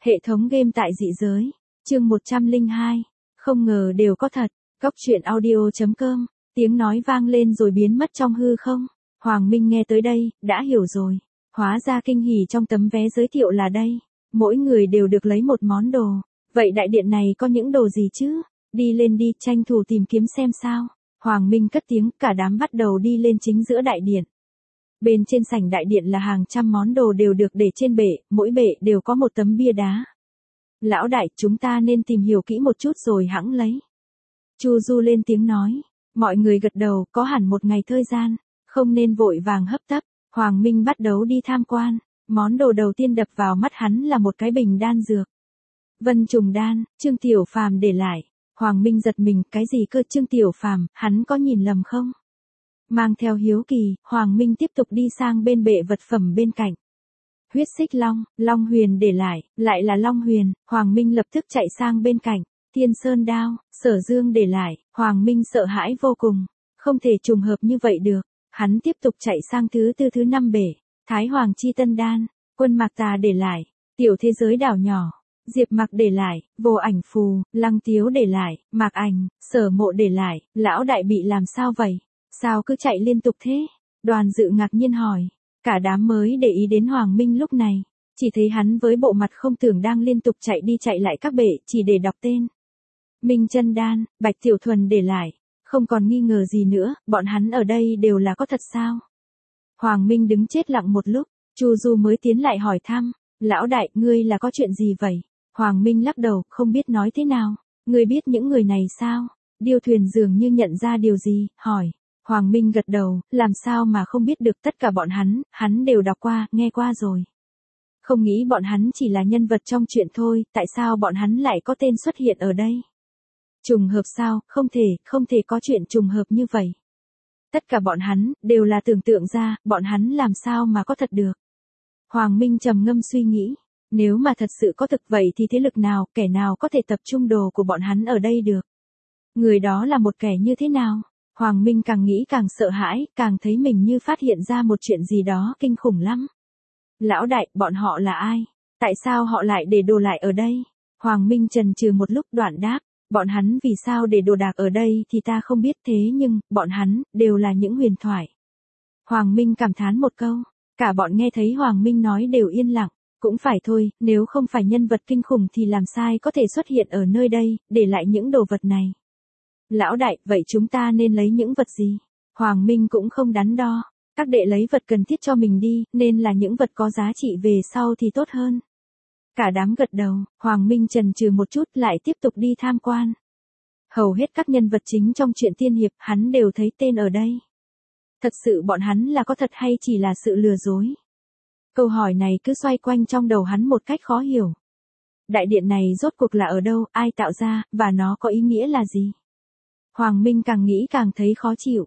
Hệ thống game tại dị giới. Chương 102. Không ngờ đều có thật. Góc truyện audio.com. Tiếng nói vang lên rồi biến mất trong hư không. Hoàng Minh nghe tới đây, đã hiểu rồi. Hóa ra kinh hỉ trong tấm vé giới thiệu là đây. Mỗi người đều được lấy một món đồ. Vậy đại điện này có những đồ gì chứ? Đi lên đi, tranh thủ tìm kiếm xem sao. Hoàng Minh cất tiếng, cả đám bắt đầu đi lên chính giữa đại điện. Bên trên sảnh đại điện là hàng trăm món đồ đều được để trên bệ, mỗi bệ đều có một tấm bia đá. Lão đại, chúng ta nên tìm hiểu kỹ một chút rồi hẵng lấy. Chu Du lên tiếng nói. Mọi người gật đầu, có hẳn một ngày thời gian, không nên vội vàng hấp tấp. Hoàng Minh bắt đầu đi tham quan. Món đồ đầu tiên đập vào mắt hắn là một cái bình đan dược. Vân trùng đan, Trương Tiểu Phàm để lại. Hoàng Minh giật mình, cái gì cơ? Trương Tiểu Phàm, hắn có nhìn lầm không? Mang theo hiếu kỳ, Hoàng Minh tiếp tục đi sang bên bệ vật phẩm bên cạnh. Huyết xích long, Long Huyền để lại là Long Huyền. Hoàng Minh lập tức chạy sang bên cạnh. Thiên Sơn đao, Sở Dương để lại. Hoàng Minh sợ hãi vô cùng. Không thể trùng hợp như vậy được. Hắn tiếp tục chạy sang thứ năm bể. Thái Hoàng chi tân đan, Quân Mạc Tà để lại. Tiểu thế giới đảo nhỏ, Diệp Mặc để lại. Vô ảnh phù, Lăng Tiếu để lại. Mạc Ảnh, Sở Mộ để lại. Lão đại bị làm sao vậy? Sao cứ chạy liên tục thế? Đoàn Dự ngạc nhiên hỏi. Cả đám mới để ý đến Hoàng Minh lúc này. Chỉ thấy hắn với bộ mặt không tưởng đang liên tục chạy đi chạy lại các bể chỉ để đọc tên. Minh chân đan, Bạch Tiểu Thuần để lại. Không còn nghi ngờ gì nữa, bọn hắn ở đây đều là có thật sao? Hoàng Minh đứng chết lặng một lúc, Chu Du mới tiến lại hỏi thăm. Lão đại, ngươi là có chuyện gì vậy? Hoàng Minh lắc đầu, không biết nói thế nào. Ngươi biết những người này sao? Điêu Thuyền dường như nhận ra điều gì, hỏi. Hoàng Minh gật đầu, làm sao mà không biết được, tất cả bọn hắn đều đọc qua, nghe qua rồi. Không nghĩ bọn hắn chỉ là nhân vật trong truyện thôi, tại sao bọn hắn lại có tên xuất hiện ở đây? Trùng hợp sao? Không thể có chuyện trùng hợp như vậy. Tất cả bọn hắn, đều là tưởng tượng ra, bọn hắn làm sao mà có thật được. Hoàng Minh trầm ngâm suy nghĩ, nếu mà thật sự có thực vậy thì thế lực nào, kẻ nào có thể tập trung đồ của bọn hắn ở đây được? Người đó là một kẻ như thế nào? Hoàng Minh càng nghĩ càng sợ hãi, càng thấy mình như phát hiện ra một chuyện gì đó kinh khủng lắm. Lão đại, bọn họ là ai? Tại sao họ lại để đồ lại ở đây? Hoàng Minh chần chừ một lúc đoạn đáp, bọn hắn vì sao để đồ đạc ở đây thì ta không biết, thế nhưng, bọn hắn, đều là những huyền thoại. Hoàng Minh cảm thán một câu, cả bọn nghe thấy Hoàng Minh nói đều yên lặng, cũng phải thôi, nếu không phải nhân vật kinh khủng thì làm sai có thể xuất hiện ở nơi đây, để lại những đồ vật này. Lão đại, vậy chúng ta nên lấy những vật gì? Hoàng Minh cũng không đắn đo. Các đệ lấy vật cần thiết cho mình đi, nên là những vật có giá trị về sau thì tốt hơn. Cả đám gật đầu, Hoàng Minh chần chừ một chút lại tiếp tục đi tham quan. Hầu hết các nhân vật chính trong truyện tiên hiệp hắn đều thấy tên ở đây. Thật sự bọn hắn là có thật hay chỉ là sự lừa dối? Câu hỏi này cứ xoay quanh trong đầu hắn một cách khó hiểu. Đại điện này rốt cuộc là ở đâu, ai tạo ra, và nó có ý nghĩa là gì? Hoàng Minh càng nghĩ càng thấy khó chịu.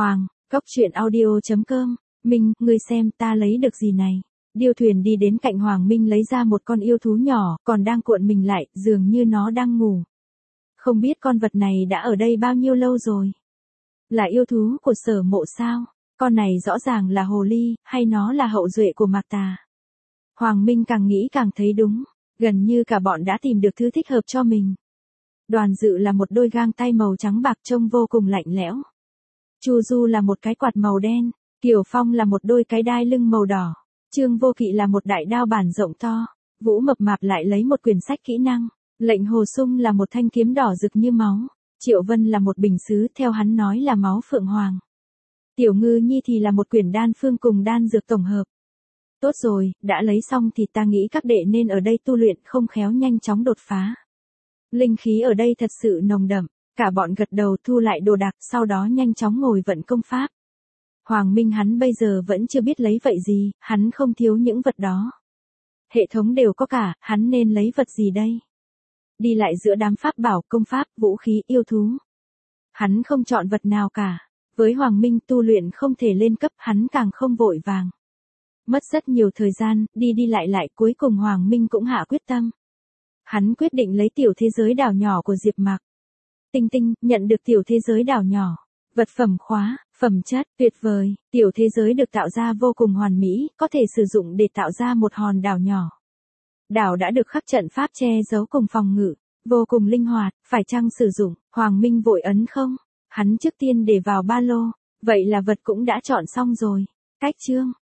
Góc truyện audio.com. Minh, ngươi xem ta lấy được gì này? Điêu Thuyền đi đến cạnh Hoàng Minh lấy ra một con yêu thú nhỏ, còn đang cuộn mình lại, dường như nó đang ngủ. Không biết con vật này đã ở đây bao nhiêu lâu rồi? Là yêu thú của Sở Mộ sao? Con này rõ ràng là hồ ly, hay nó là hậu duệ của Mạc Tà? Hoàng Minh càng nghĩ càng thấy đúng, gần như cả bọn đã tìm được thứ thích hợp cho mình. Đoàn Dự là một đôi găng tay màu trắng bạc trông vô cùng lạnh lẽo. Chu Du là một cái quạt màu đen, Kiều Phong là một đôi cái đai lưng màu đỏ, Trương Vô Kỵ là một đại đao bản rộng to, Vũ Mập Mạp lại lấy một quyển sách kỹ năng, Lệnh Hồ Sung là một thanh kiếm đỏ rực như máu, Triệu Vân là một bình sứ theo hắn nói là máu phượng hoàng. Tiểu Ngư Nhi thì là một quyển đan phương cùng đan dược tổng hợp. Tốt rồi, đã lấy xong thì ta nghĩ các đệ nên ở đây tu luyện, không khéo nhanh chóng đột phá. Linh khí ở đây thật sự nồng đậm, cả bọn gật đầu thu lại đồ đạc, sau đó nhanh chóng ngồi vận công pháp. Hoàng Minh hắn bây giờ vẫn chưa biết lấy vậy gì, hắn không thiếu những vật đó. Hệ thống đều có cả, hắn nên lấy vật gì đây? Đi lại giữa đám pháp bảo, công pháp, vũ khí, yêu thú. Hắn không chọn vật nào cả. Với Hoàng Minh tu luyện không thể lên cấp, hắn càng không vội vàng. Mất rất nhiều thời gian, đi lại, cuối cùng Hoàng Minh cũng hạ quyết tâm. Hắn quyết định lấy tiểu thế giới đảo nhỏ của Diệp Mặc. Tinh, nhận được tiểu thế giới đảo nhỏ. Vật phẩm khóa, phẩm chất, tuyệt vời, tiểu thế giới được tạo ra vô cùng hoàn mỹ, có thể sử dụng để tạo ra một hòn đảo nhỏ. Đảo đã được khắc trận pháp che giấu cùng phòng ngự, vô cùng linh hoạt, phải chăng sử dụng, Hoàng Minh vội ấn không? Hắn trước tiên để vào ba lô, vậy là vật cũng đã chọn xong rồi. Cách chương